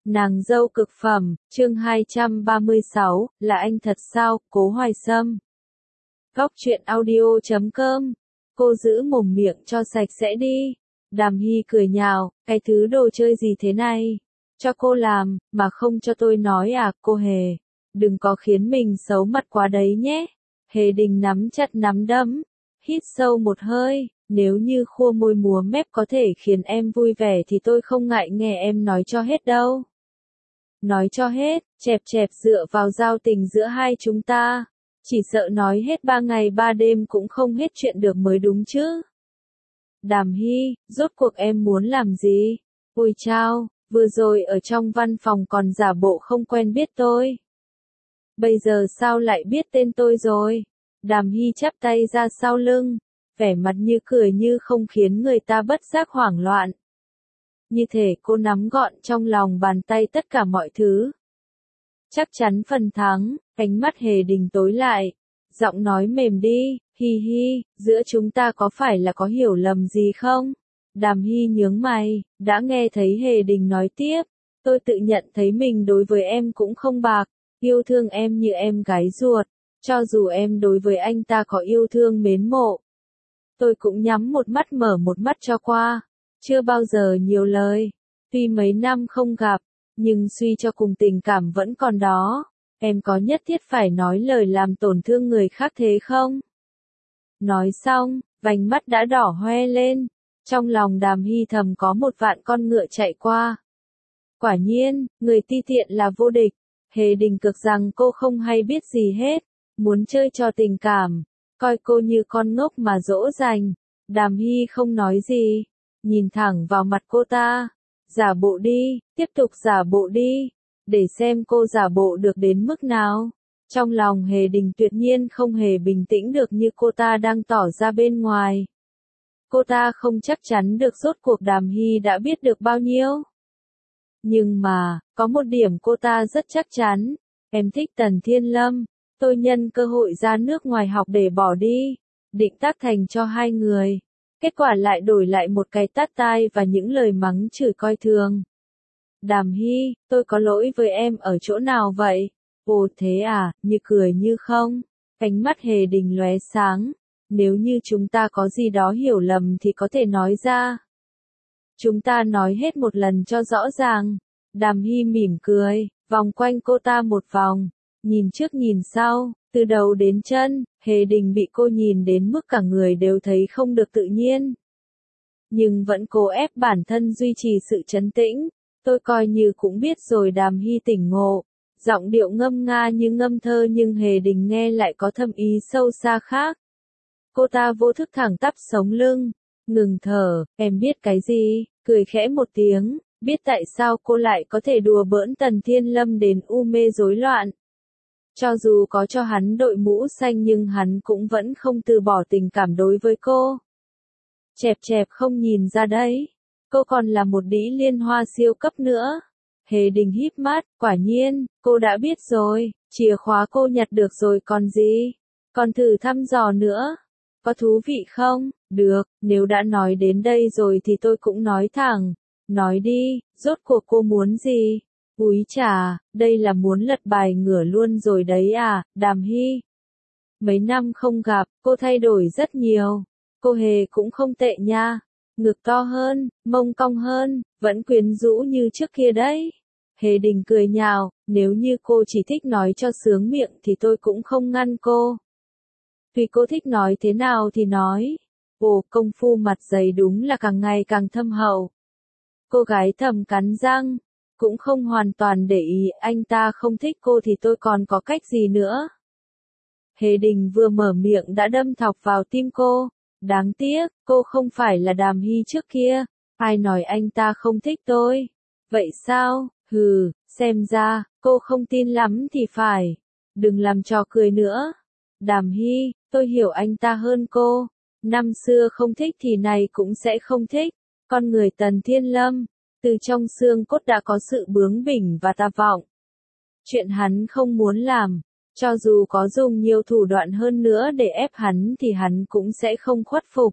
Nàng dâu cực phẩm, chương 236, là anh thật sao, Cố Hoài Sâm. Góc truyện audio.com. Cô giữ mồm miệng cho sạch sẽ đi. Đàm Hy cười nhạo, cái thứ đồ chơi gì thế này? Cho cô làm, mà không cho tôi nói à, cô Hề. Đừng có khiến mình xấu mặt quá đấy nhé. Hề Đình nắm chặt nắm đấm, hít sâu một hơi. Nếu như khua môi múa mép có thể khiến em vui vẻ thì tôi không ngại nghe em nói cho hết đâu. Nói cho hết, chẹp chẹp dựa vào giao tình giữa hai chúng ta. Chỉ sợ nói hết 3 ngày 3 đêm cũng không hết chuyện được mới đúng chứ. Đàm Hy, rốt cuộc em muốn làm gì? Ôi chao, vừa rồi ở trong văn phòng còn giả bộ không quen biết tôi. Bây giờ sao lại biết tên tôi rồi? Đàm Hy chắp tay ra sau lưng, vẻ mặt như cười như không khiến người ta bất giác hoảng loạn. Như thể cô nắm gọn trong lòng bàn tay tất cả mọi thứ. Chắc chắn phần thắng, ánh mắt Hề Đình tối lại, giọng nói mềm đi, hi hi, giữa chúng ta có phải là có hiểu lầm gì không? Đàm Hy nhướng mày, đã nghe thấy Hề Đình nói tiếp, tôi tự nhận thấy mình đối với em cũng không bạc, yêu thương em như em gái ruột, cho dù em đối với anh ta có yêu thương mến mộ. Tôi cũng nhắm một mắt mở một mắt cho qua. Chưa bao giờ nhiều lời, tuy mấy năm không gặp, nhưng suy cho cùng tình cảm vẫn còn đó, em có nhất thiết phải nói lời làm tổn thương người khác thế không? Nói xong, vành mắt đã đỏ hoe lên, trong lòng Đàm Hy thầm có một vạn con ngựa chạy qua. Quả nhiên, người ti tiện là vô địch, Hề Đình cực rằng cô không hay biết gì hết, muốn chơi trò tình cảm, coi cô như con ngốc mà dỗ dành. Đàm Hy không nói gì. Nhìn thẳng vào mặt cô ta, giả bộ đi, tiếp tục giả bộ đi, để xem cô giả bộ được đến mức nào. Trong lòng Hề Đình tuyệt nhiên không hề bình tĩnh được như cô ta đang tỏ ra bên ngoài. Cô ta không chắc chắn được rốt cuộc Đàm Hy đã biết được bao nhiêu. Nhưng mà, có một điểm cô ta rất chắc chắn, em thích Tần Thiên Lâm, tôi nhân cơ hội ra nước ngoài học để bỏ đi, định tác thành cho hai người. Kết quả lại đổi lại một cái tát tai và những lời mắng chửi coi thường. Đàm Hy, tôi có lỗi với em ở chỗ nào vậy? Ồ thế à, như cười như không. Ánh mắt Hề Đình lóe sáng. Nếu như chúng ta có gì đó hiểu lầm thì có thể nói ra. Chúng ta nói hết một lần cho rõ ràng. Đàm Hy mỉm cười, vòng quanh cô ta một vòng. Nhìn trước nhìn sau, từ đầu đến chân, Hề Đình bị cô nhìn đến mức cả người đều thấy không được tự nhiên. Nhưng vẫn cố ép bản thân duy trì sự trấn tĩnh, tôi coi như cũng biết rồi. Đàm Hy tỉnh ngộ, giọng điệu ngâm nga như ngâm thơ nhưng Hề Đình nghe lại có thâm ý sâu xa khác. Cô ta vô thức thẳng tắp sống lưng, ngừng thở, em biết cái gì, cười khẽ một tiếng, biết tại sao cô lại có thể đùa bỡn Tần Thiên Lâm đến u mê rối loạn. Cho dù có cho hắn đội mũ xanh nhưng hắn cũng vẫn không từ bỏ tình cảm đối với cô. Chẹp chẹp không nhìn ra đấy. Cô còn là một đĩ liên hoa siêu cấp nữa. Hề Đình híp mắt, quả nhiên, cô đã biết rồi, chìa khóa cô nhặt được rồi còn gì. Còn thử thăm dò nữa. Có thú vị không? Được, nếu đã nói đến đây rồi thì tôi cũng nói thẳng. Nói đi, rốt cuộc cô muốn gì? Úi chà, đây là muốn lật bài ngửa luôn rồi đấy à, Đàm Hy. Mấy năm không gặp, cô thay đổi rất nhiều. Cô Hề cũng không tệ nha. Ngực to hơn, mông cong hơn, vẫn quyến rũ như trước kia đấy. Hề Đình cười nhạo, nếu như cô chỉ thích nói cho sướng miệng thì tôi cũng không ngăn cô. Vì cô thích nói thế nào thì nói. Ồ, công phu mặt dày đúng là càng ngày càng thâm hậu. Cô gái thầm cắn răng. Cũng không hoàn toàn để ý, anh ta không thích cô thì tôi còn có cách gì nữa. Hề Đình vừa mở miệng đã đâm thọc vào tim cô. Đáng tiếc, cô không phải là Đàm Hy trước kia. Ai nói anh ta không thích tôi? Vậy sao? Hừ, xem ra, cô không tin lắm thì phải. Đừng làm trò cười nữa. Đàm Hy, tôi hiểu anh ta hơn cô. Năm xưa không thích thì này cũng sẽ không thích. Con người Tần Thiên Lâm, từ trong xương cốt đã có sự bướng bỉnh và tà vọng. Chuyện hắn không muốn làm, cho dù có dùng nhiều thủ đoạn hơn nữa để ép hắn thì hắn cũng sẽ không khuất phục.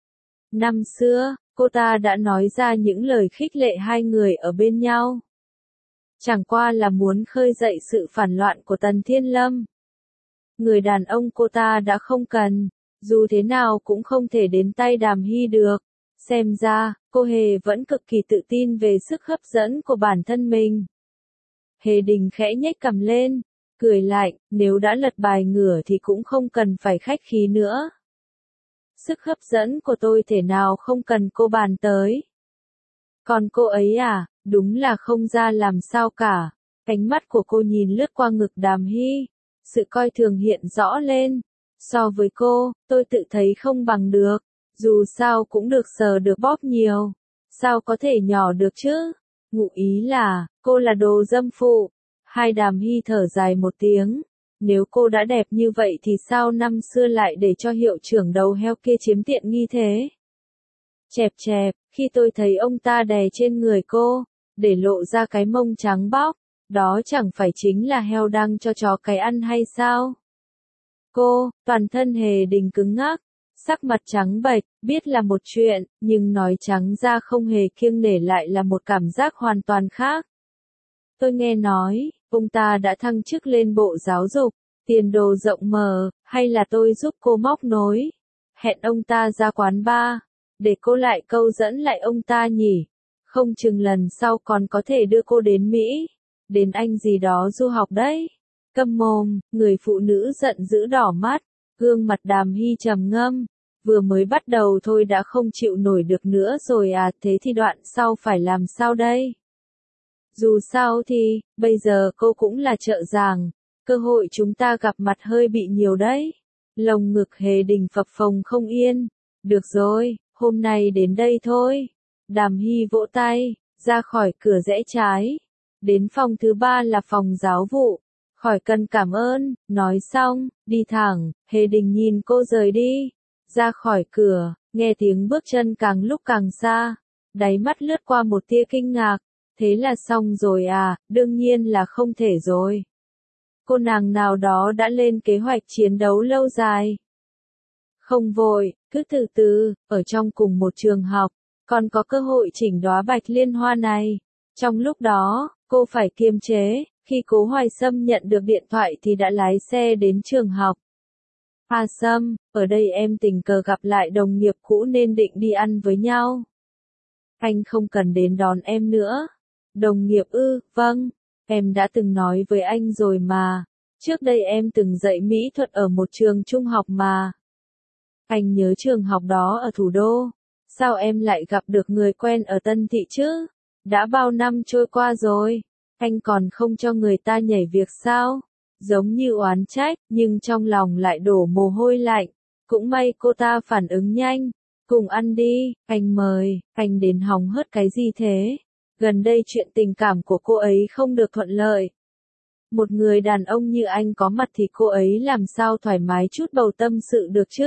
Năm xưa, cô ta đã nói ra những lời khích lệ hai người ở bên nhau. Chẳng qua là muốn khơi dậy sự phản loạn của Tần Thiên Lâm. Người đàn ông cô ta đã không cần, dù thế nào cũng không thể đến tay Đàm Hy được. Xem ra, cô Hề vẫn cực kỳ tự tin về sức hấp dẫn của bản thân mình. Hề Đình khẽ nhếch cằm lên, cười lạnh, nếu đã lật bài ngửa thì cũng không cần phải khách khí nữa. Sức hấp dẫn của tôi thể nào không cần cô bàn tới. Còn cô ấy à, đúng là không ra làm sao cả. Ánh mắt của cô nhìn lướt qua ngực Đàm Hy, sự coi thường hiện rõ lên. So với cô, tôi tự thấy không bằng được, dù sao cũng được sờ được bóp nhiều. Sao có thể nhỏ được chứ? Ngụ ý là, cô là đồ dâm phụ. Hai Đàm Hy thở dài một tiếng. Nếu cô đã đẹp như vậy thì sao năm xưa lại để cho hiệu trưởng đầu heo kia chiếm tiện nghi thế? Chẹp chẹp, khi tôi thấy ông ta đè trên người cô, để lộ ra cái mông trắng bóc, đó chẳng phải chính là heo đăng cho chó cái ăn hay sao? Cô, toàn thân Hề Đình cứng ngắc, sắc mặt trắng bệch, biết là một chuyện, nhưng nói trắng ra không hề kiêng nể lại là một cảm giác hoàn toàn khác. Tôi nghe nói, ông ta đã thăng chức lên Bộ Giáo dục, tiền đồ rộng mở, hay là tôi giúp cô móc nối? Hẹn ông ta ra quán bar, để cô lại câu dẫn lại ông ta nhỉ? Không chừng lần sau còn có thể đưa cô đến Mỹ, đến Anh gì đó du học đấy. Câm mồm, người phụ nữ giận dữ đỏ mắt, gương mặt Đàm Hy trầm ngâm. Vừa mới bắt đầu thôi đã không chịu nổi được nữa rồi à, thế thì đoạn sau phải làm sao đây? Dù sao thì, bây giờ cô cũng là trợ giảng, cơ hội chúng ta gặp mặt hơi bị nhiều đấy. Lồng ngực Hề Đình phập phồng không yên. Được rồi, hôm nay đến đây thôi. Đàm Hy vỗ tay, ra khỏi cửa rẽ trái. Đến phòng thứ 3 là phòng giáo vụ. Khỏi cần cảm ơn, nói xong, đi thẳng, Hề Đình nhìn cô rời đi. Ra khỏi cửa, nghe tiếng bước chân càng lúc càng xa. Đáy mắt lướt qua một tia kinh ngạc. Thế là xong rồi à, đương nhiên là không thể rồi. Cô nàng nào đó đã lên kế hoạch chiến đấu lâu dài. Không vội, cứ từ từ, ở trong cùng một trường học, còn có cơ hội chỉnh đóa bạch liên hoa này. Trong lúc đó, cô phải kiềm chế, khi Cố Hoài Sâm nhận được điện thoại thì đã lái xe đến trường học. À Sâm, ở đây em tình cờ gặp lại đồng nghiệp cũ nên định đi ăn với nhau. Anh không cần đến đón em nữa. Đồng nghiệp ư, vâng, em đã từng nói với anh rồi mà. Trước đây em từng dạy mỹ thuật ở một trường trung học mà. Anh nhớ trường học đó ở thủ đô. Sao em lại gặp được người quen ở Tân Thị chứ? Đã bao năm trôi qua rồi, anh còn không cho người ta nhảy việc sao? Giống như oán trách, nhưng trong lòng lại đổ mồ hôi lạnh. Cũng may cô ta phản ứng nhanh. Cùng ăn đi, anh mời, anh đến hóng hớt cái gì thế? Gần đây chuyện tình cảm của cô ấy không được thuận lợi. Một người đàn ông như anh có mặt thì cô ấy làm sao thoải mái chút bầu tâm sự được chứ?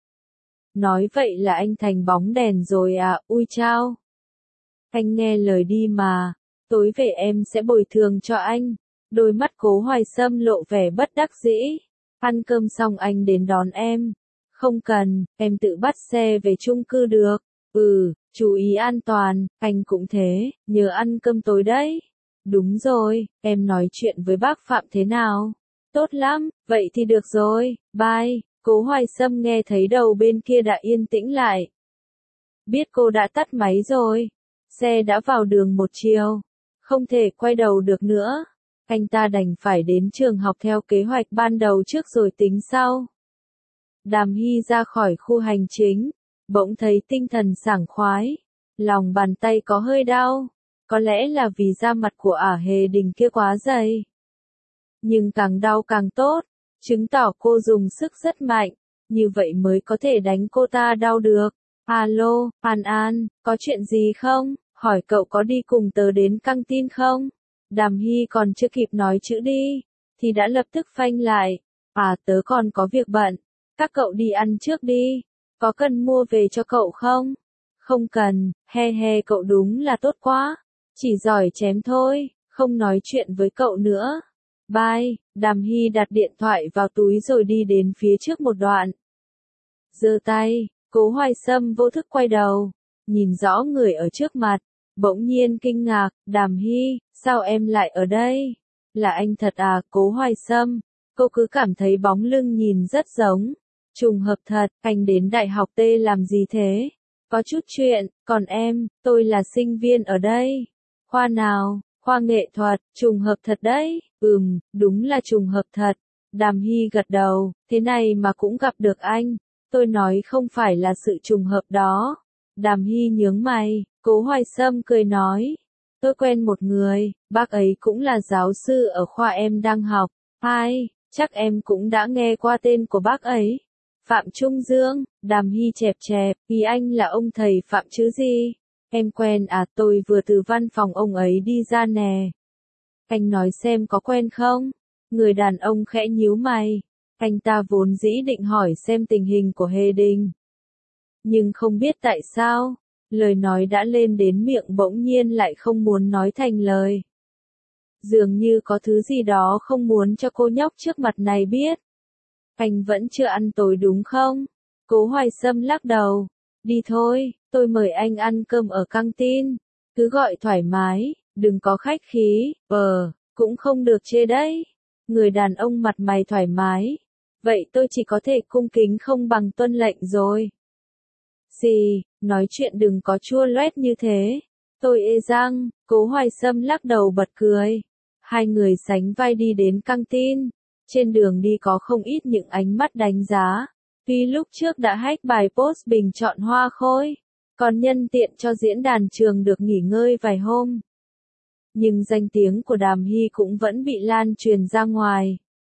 Nói vậy là anh thành bóng đèn rồi à, ui chao. Anh nghe lời đi mà, tối về em sẽ bồi thường cho anh. Đôi mắt Cố Hoài Sâm lộ vẻ bất đắc dĩ. Ăn cơm xong anh đến đón em. Không cần, em tự bắt xe về chung cư được. Chú ý an toàn, anh cũng thế, nhớ ăn cơm tối đấy. Đúng rồi, em nói chuyện với bác Phạm thế nào? Tốt lắm, vậy thì được rồi, bye. Cố Hoài Sâm nghe thấy đầu bên kia đã yên tĩnh lại. Biết cô đã tắt máy rồi. Xe đã vào đường một chiều. Không thể quay đầu được nữa. Anh ta đành phải đến trường học theo kế hoạch ban đầu trước rồi tính sau. Đàm Hy ra khỏi khu hành chính. Bỗng thấy tinh thần sảng khoái. Lòng bàn tay có hơi đau. Có lẽ là vì da mặt của Hề Đình kia quá dày. Nhưng càng đau càng tốt. Chứng tỏ cô dùng sức rất mạnh. Như vậy mới có thể đánh cô ta đau được. Alo, An An, có chuyện gì không? Hỏi cậu có đi cùng tớ đến căng tin không? Đàm Hy còn chưa kịp nói chữ đi. Thì đã lập tức phanh lại. Tớ còn có việc bận. Các cậu đi ăn trước đi. Có cần mua về cho cậu không? Không cần, he cậu đúng là tốt quá. Chỉ giỏi chém thôi, không nói chuyện với cậu nữa. Bye, Đàm Hy đặt điện thoại vào túi rồi đi đến phía trước một đoạn. Giơ tay, Cố Hoài Sâm vô thức quay đầu, nhìn rõ người ở trước mặt, bỗng nhiên kinh ngạc, Đàm Hy, Sao em lại ở đây? Là anh thật à, Cố Hoài Sâm. Cô cứ cảm thấy bóng lưng nhìn rất giống. Trùng hợp thật, anh đến Đại học T làm gì thế? Có chút chuyện, còn em, tôi là sinh viên ở đây. Khoa nào? Khoa nghệ thuật, trùng hợp thật đấy. Đúng là trùng hợp thật. Đàm Hy gật đầu, thế này mà cũng gặp được anh. Tôi nói không phải là sự trùng hợp đó. Đàm Hy nhướng mày, Cố Hoài Sâm cười nói. Tôi quen một người, bác ấy cũng là giáo sư ở khoa em đang học. Ai, chắc em cũng đã nghe qua tên của bác ấy. Phạm Trung Dương, Đàm Hy chẹp chẹp, vì anh là ông thầy Phạm chứ gì. Em quen à, tôi vừa từ văn phòng ông ấy đi ra nè. Anh nói xem có quen không? Người đàn ông khẽ nhíu mày. Anh ta vốn dĩ định hỏi xem tình hình của Hề Đình. Nhưng không biết tại sao, lời nói đã lên đến miệng bỗng nhiên lại không muốn nói thành lời. Dường như có thứ gì đó không muốn cho cô nhóc trước mặt này biết. Anh vẫn chưa ăn tối đúng không? Cố Hoài Sâm lắc đầu. Đi thôi, tôi mời anh ăn cơm ở căng tin. Cứ gọi thoải mái, đừng có khách khí, cũng không được chê đấy. Người đàn ông mặt mày thoải mái. Vậy tôi chỉ có thể cung kính không bằng tuân lệnh rồi. Gì, nói chuyện đừng có chua loét như thế. Tôi ê răng, Cố Hoài Sâm lắc đầu bật cười. Hai người sánh vai đi đến căng tin. Trên đường đi có không ít những ánh mắt đánh giá. Vì lúc trước đã hack bài post bình chọn hoa khôi, còn nhân tiện cho diễn đàn trường được nghỉ ngơi vài hôm. Nhưng danh tiếng của Đàm Hy cũng vẫn bị lan truyền ra ngoài.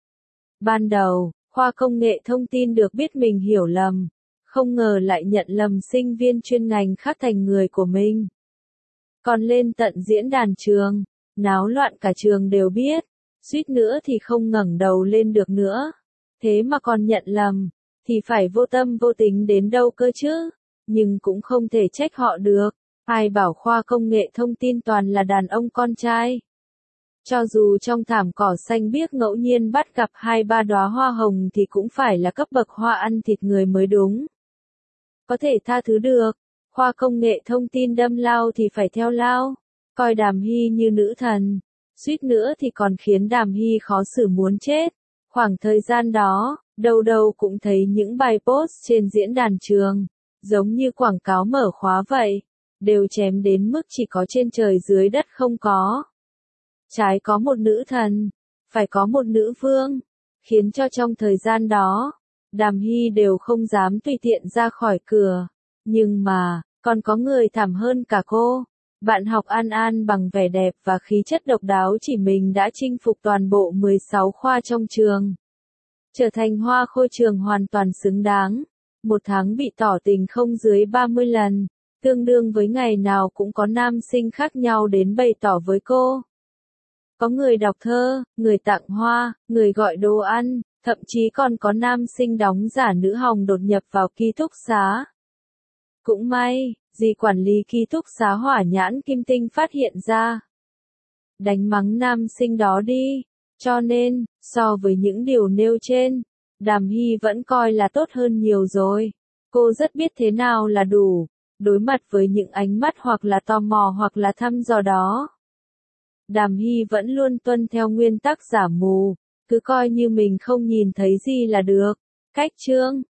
Ban đầu, khoa công nghệ thông tin được biết mình hiểu lầm, không ngờ lại nhận lầm sinh viên chuyên ngành khác thành người của mình. Còn lên tận diễn đàn trường, náo loạn cả trường đều biết, suýt nữa thì không ngẩng đầu lên được nữa. Thế mà còn nhận lầm, thì phải vô tâm vô tính đến đâu cơ chứ, nhưng cũng không thể trách họ được. Ai bảo khoa công nghệ thông tin toàn là đàn ông con trai. Cho dù trong thảm cỏ xanh biếc ngẫu nhiên bắt gặp 2-3 đóa hoa hồng thì cũng phải là cấp bậc hoa ăn thịt người mới đúng. Có thể tha thứ được, khoa công nghệ thông tin đâm lao thì phải theo lao, coi Đàm Hy như nữ thần, suýt nữa thì còn khiến Đàm Hy khó xử muốn chết. Khoảng thời gian đó, đâu đâu cũng thấy những bài post trên diễn đàn trường, giống như quảng cáo mở khóa vậy, đều chém đến mức chỉ có trên trời dưới đất không có. Trái có một nữ thần, phải có một nữ vương, khiến cho trong thời gian đó, Đàm Hy đều không dám tùy tiện ra khỏi cửa. Nhưng mà, còn có người thảm hơn cả cô. Bạn học An An bằng vẻ đẹp và khí chất độc đáo chỉ mình đã chinh phục toàn bộ 16 khoa trong trường. Trở thành hoa khôi trường hoàn toàn xứng đáng. Một tháng bị tỏ tình không dưới 30 lần, tương đương với ngày nào cũng có nam sinh khác nhau đến bày tỏ với cô. Có người đọc thơ, người tặng hoa, người gọi đồ ăn, thậm chí còn có nam sinh đóng giả nữ hồng đột nhập vào ký túc xá. Cũng may, dì quản lý ký túc xá Hỏa Nhãn Kim Tinh phát hiện ra. Đánh mắng nam sinh đó đi. Cho nên, so với những điều nêu trên, Đàm Hy vẫn coi là tốt hơn nhiều rồi. Cô rất biết thế nào là đủ, đối mặt với những ánh mắt hoặc là tò mò hoặc là thăm dò đó. Đàm Hy vẫn luôn tuân theo nguyên tắc giả mù, cứ coi như mình không nhìn thấy gì là được. Cách chương